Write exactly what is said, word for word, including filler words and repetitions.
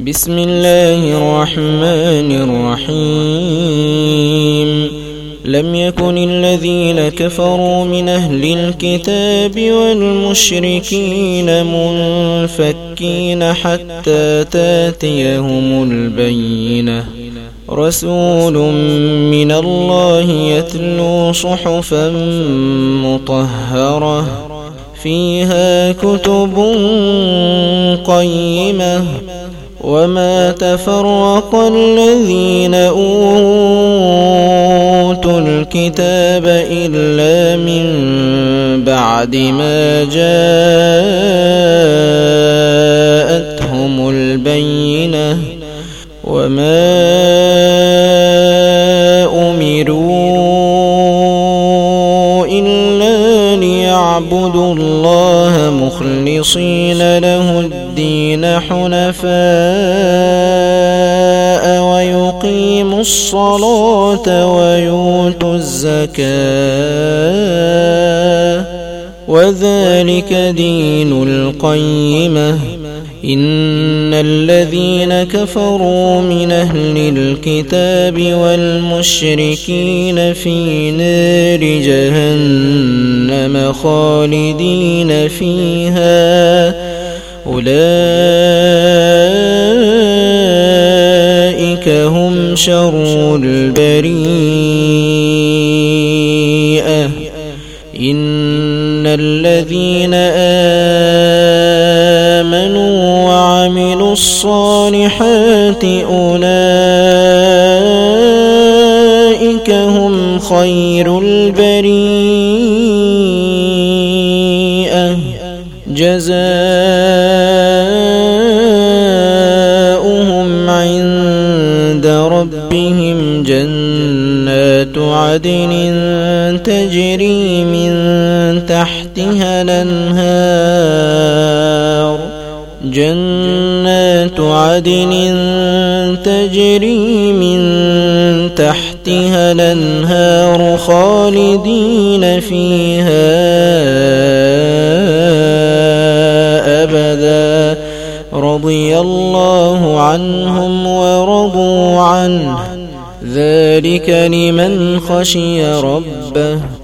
بسم الله الرحمن الرحيم. لم يكن الذين كفروا من أهل الكتاب والمشركين منفكين حتى تاتيهم البينة. رسول من الله يتلو صحفا مطهرة فيها كتب قيمة وما تفرق الذين أوتوا الكتاب إلا من بعد ما جاءتهم البينة وما أمروا إلا ليعبدوا الله مخلصين له الدين حنفاء ويقيموا الصلاة ويؤتوا الزكاة وذلك دين القيمة. إن الذين كفروا من أهل الكتاب والمشركين في نار جهنم خالدين فيها أولئك هم شر البريئة. إن الذين آمنوا وعملوا الصالحات أولئك هم خير البريئة. جزاؤهم عند ربهم جنات عدن تجري من تحتها الأنهار جنات عدن تجري من تحتها الأنهار خالدين فيها أبدا. رضي الله عنهم ورضوا عنه ذلك لمن خشي ربه.